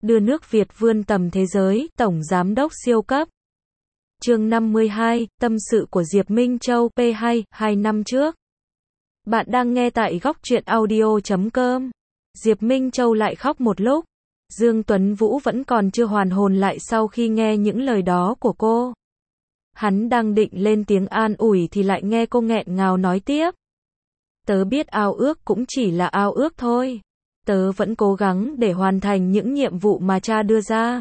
đưa nước Việt vươn tầm thế giới, Tổng Giám đốc siêu cấp. Chương 52, tâm sự của Diệp Minh Châu, P2, 2 năm trước. Bạn đang nghe tại góc truyện audio.com. Diệp Minh Châu lại khóc một lúc. Dương Tuấn Vũ vẫn còn chưa hoàn hồn lại sau khi nghe những lời đó của cô. Hắn đang định lên tiếng an ủi thì lại nghe cô nghẹn ngào nói tiếp. Tớ biết ao ước cũng chỉ là ao ước thôi. Tớ vẫn cố gắng để hoàn thành những nhiệm vụ mà cha đưa ra.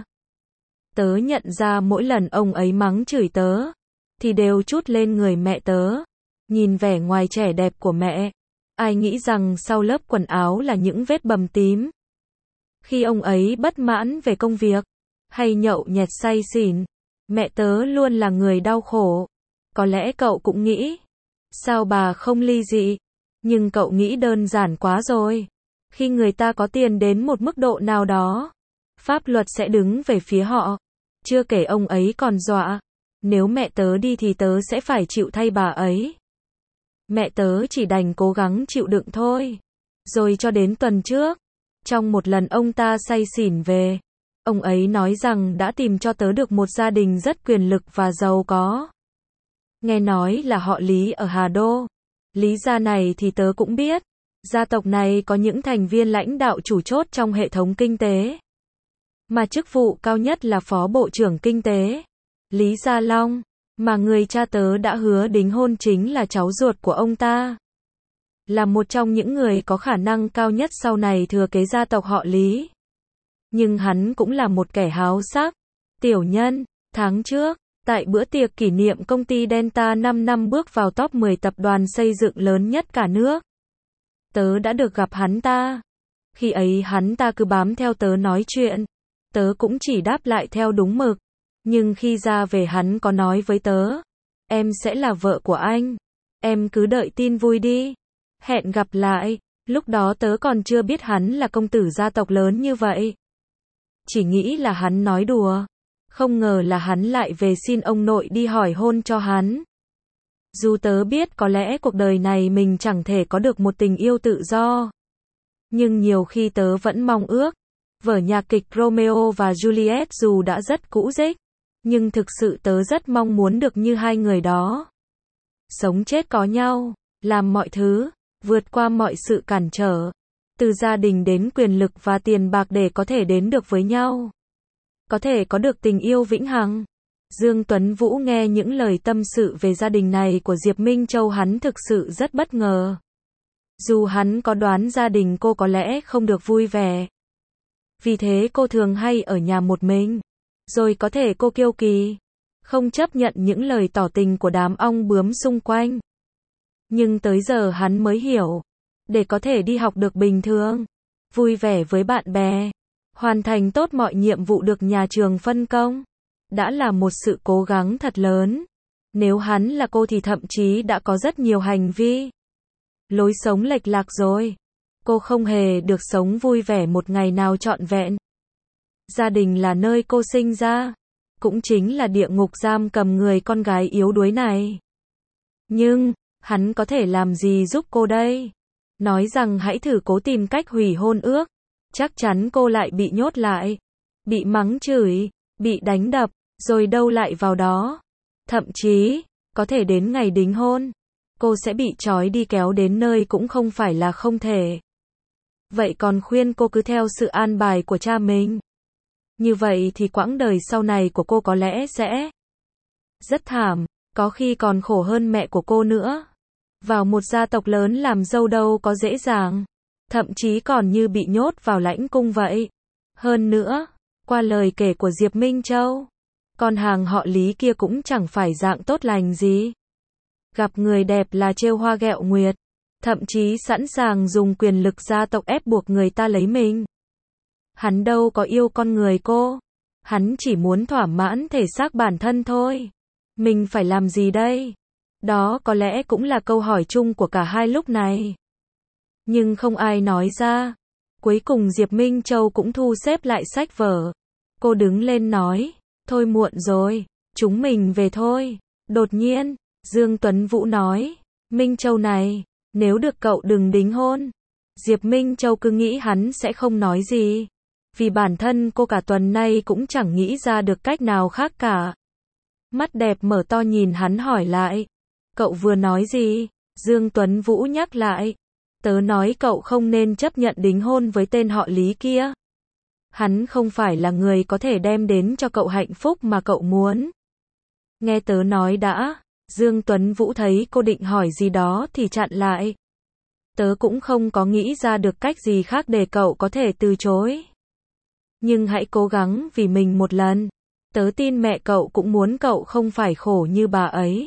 Tớ nhận ra mỗi lần ông ấy mắng chửi tớ, thì đều trút lên người mẹ tớ. Nhìn vẻ ngoài trẻ đẹp của mẹ, ai nghĩ rằng sau lớp quần áo là những vết bầm tím. Khi ông ấy bất mãn về công việc, hay nhậu nhẹt say xỉn, mẹ tớ luôn là người đau khổ. Có lẽ cậu cũng nghĩ, sao bà không ly dị? Nhưng cậu nghĩ đơn giản quá rồi. Khi người ta có tiền đến một mức độ nào đó, pháp luật sẽ đứng về phía họ. Chưa kể ông ấy còn dọa, nếu mẹ tớ đi thì tớ sẽ phải chịu thay bà ấy. Mẹ tớ chỉ đành cố gắng chịu đựng thôi. Rồi cho đến tuần trước, trong một lần ông ta say xỉn về, ông ấy nói rằng đã tìm cho tớ được một gia đình rất quyền lực và giàu có. Nghe nói là họ Lý ở Hà Đô. Lý gia này thì tớ cũng biết. Gia tộc này có những thành viên lãnh đạo chủ chốt trong hệ thống kinh tế. Mà chức vụ cao nhất là Phó Bộ trưởng Kinh tế. Lý Gia Long, mà người cha tớ đã hứa đính hôn chính là cháu ruột của ông ta. Là một trong những người có khả năng cao nhất sau này thừa kế gia tộc họ Lý. Nhưng hắn cũng là một kẻ háo sắc. Tiểu Nhân, tháng trước, tại bữa tiệc kỷ niệm công ty Delta 5 năm bước vào top 10 tập đoàn xây dựng lớn nhất cả nước. Tớ đã được gặp hắn ta. Khi ấy hắn ta cứ bám theo tớ nói chuyện. Tớ cũng chỉ đáp lại theo đúng mực. Nhưng khi ra về hắn có nói với tớ, em sẽ là vợ của anh. Em cứ đợi tin vui đi. Hẹn gặp lại. Lúc đó tớ còn chưa biết hắn là công tử gia tộc lớn như vậy. Chỉ nghĩ là hắn nói đùa. Không ngờ là hắn lại về xin ông nội đi hỏi hôn cho hắn. Dù tớ biết có lẽ cuộc đời này mình chẳng thể có được một tình yêu tự do. Nhưng nhiều khi tớ vẫn mong ước. Vở nhạc kịch Romeo và Juliet dù đã rất cũ rích, nhưng thực sự tớ rất mong muốn được như hai người đó. Sống chết có nhau, làm mọi thứ, vượt qua mọi sự cản trở. Từ gia đình đến quyền lực và tiền bạc để có thể đến được với nhau. Có thể có được tình yêu vĩnh hằng. Dương Tuấn Vũ nghe những lời tâm sự về gia đình này của Diệp Minh Châu hắn thực sự rất bất ngờ. Dù hắn có đoán gia đình cô có lẽ không được vui vẻ. Vì thế cô thường hay ở nhà một mình. Rồi có thể cô kiêu kỳ, không chấp nhận những lời tỏ tình của đám ong bướm xung quanh. Nhưng tới giờ hắn mới hiểu. Để có thể đi học được bình thường, vui vẻ với bạn bè, hoàn thành tốt mọi nhiệm vụ được nhà trường phân công, đã là một sự cố gắng thật lớn. Nếu hắn là cô thì thậm chí đã có rất nhiều hành vi, lối sống lệch lạc rồi. Cô không hề được sống vui vẻ một ngày nào trọn vẹn. Gia đình là nơi cô sinh ra, cũng chính là địa ngục giam cầm người con gái yếu đuối này. Nhưng, hắn có thể làm gì giúp cô đây? Nói rằng hãy thử cố tìm cách hủy hôn ước. Chắc chắn cô lại bị nhốt lại, bị mắng chửi, bị đánh đập, rồi đâu lại vào đó. Thậm chí, có thể đến ngày đính hôn, cô sẽ bị trói đi kéo đến nơi cũng không phải là không thể. Vậy còn khuyên cô cứ theo sự an bài của cha mình. Như vậy thì quãng đời sau này của cô có lẽ sẽ rất thảm, có khi còn khổ hơn mẹ của cô nữa. Vào một gia tộc lớn làm dâu đâu có dễ dàng, thậm chí còn như bị nhốt vào lãnh cung vậy. Hơn nữa, qua lời kể của Diệp Minh Châu, con hàng họ Lý kia cũng chẳng phải dạng tốt lành gì. Gặp người đẹp là trêu hoa ghẹo nguyệt, thậm chí sẵn sàng dùng quyền lực gia tộc ép buộc người ta lấy mình. Hắn đâu có yêu con người cô, hắn chỉ muốn thỏa mãn thể xác bản thân thôi. Mình phải làm gì đây? Đó có lẽ cũng là câu hỏi chung của cả hai lúc này. Nhưng không ai nói ra. Cuối cùng Diệp Minh Châu cũng thu xếp lại sách vở. Cô đứng lên nói, thôi muộn rồi, chúng mình về thôi. Đột nhiên, Dương Tuấn Vũ nói, Minh Châu này, nếu được cậu đừng đính hôn. Diệp Minh Châu cứ nghĩ hắn sẽ không nói gì. Vì bản thân cô cả tuần nay cũng chẳng nghĩ ra được cách nào khác cả. Mắt đẹp mở to nhìn hắn hỏi lại. Cậu vừa nói gì? Dương Tuấn Vũ nhắc lại. Tớ nói cậu không nên chấp nhận đính hôn với tên họ Lý kia. Hắn không phải là người có thể đem đến cho cậu hạnh phúc mà cậu muốn. Nghe tớ nói đã. Dương Tuấn Vũ thấy cô định hỏi gì đó thì chặn lại. Tớ cũng không có nghĩ ra được cách gì khác để cậu có thể từ chối. Nhưng hãy cố gắng vì mình một lần. Tớ tin mẹ cậu cũng muốn cậu không phải khổ như bà ấy.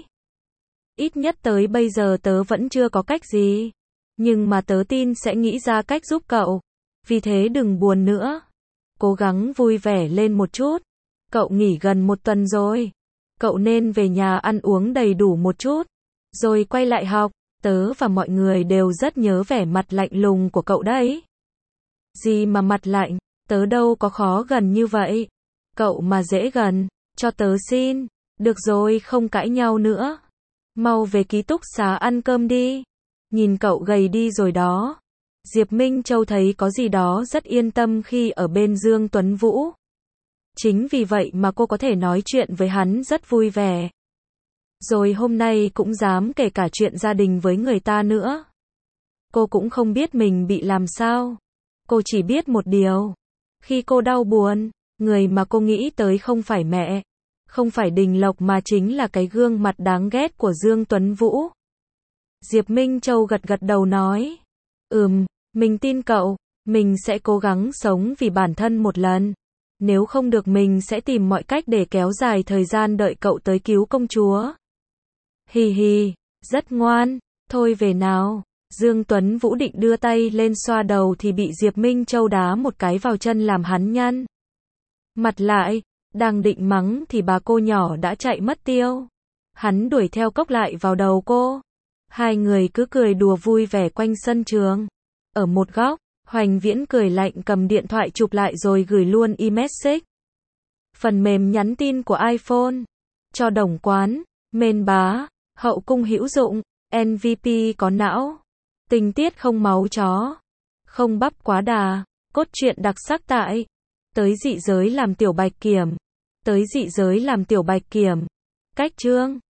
Ít nhất tới bây giờ tớ vẫn chưa có cách gì. Nhưng mà tớ tin sẽ nghĩ ra cách giúp cậu. Vì thế đừng buồn nữa. Cố gắng vui vẻ lên một chút. Cậu nghỉ gần 1 tuần rồi. Cậu nên về nhà ăn uống đầy đủ một chút. Rồi quay lại học. Tớ và mọi người đều rất nhớ vẻ mặt lạnh lùng của cậu đấy. Gì mà mặt lạnh, tớ đâu có khó gần như vậy. Cậu mà dễ gần, cho tớ xin. Được rồi, không cãi nhau nữa. Mau về ký túc xá ăn cơm đi. Nhìn cậu gầy đi rồi đó. Diệp Minh Châu thấy có gì đó rất yên tâm khi ở bên Dương Tuấn Vũ. Chính vì vậy mà cô có thể nói chuyện với hắn rất vui vẻ. Rồi hôm nay cũng dám kể cả chuyện gia đình với người ta nữa. Cô cũng không biết mình bị làm sao. Cô chỉ biết một điều. Khi cô đau buồn, người mà cô nghĩ tới không phải mẹ, không phải Đình Lộc mà chính là cái gương mặt đáng ghét của Dương Tuấn Vũ. Diệp Minh Châu gật gật đầu nói. Mình tin cậu, mình sẽ cố gắng sống vì bản thân một lần. Nếu không được mình sẽ tìm mọi cách để kéo dài thời gian đợi cậu tới cứu công chúa. Hì hì, rất ngoan, thôi về nào. Dương Tuấn Vũ định đưa tay lên xoa đầu thì bị Diệp Minh Châu đá một cái vào chân làm hắn nhăn mặt lại, đang định mắng thì bà cô nhỏ đã chạy mất tiêu. Hắn đuổi theo cốc lại vào đầu cô. Hai người cứ cười đùa vui vẻ quanh sân trường. Ở một góc, Hoành Viễn cười lạnh cầm điện thoại chụp lại rồi gửi luôn e-message. Phần mềm nhắn tin của iPhone. Cho đồng quán, mên bá, hậu cung hữu dụng, MVP có não. Tình tiết không máu chó, không bắp quá đà, cốt truyện đặc sắc tại Tới dị giới làm tiểu bạch kiểm. Tới dị giới làm tiểu bạch kiểm. Cách chương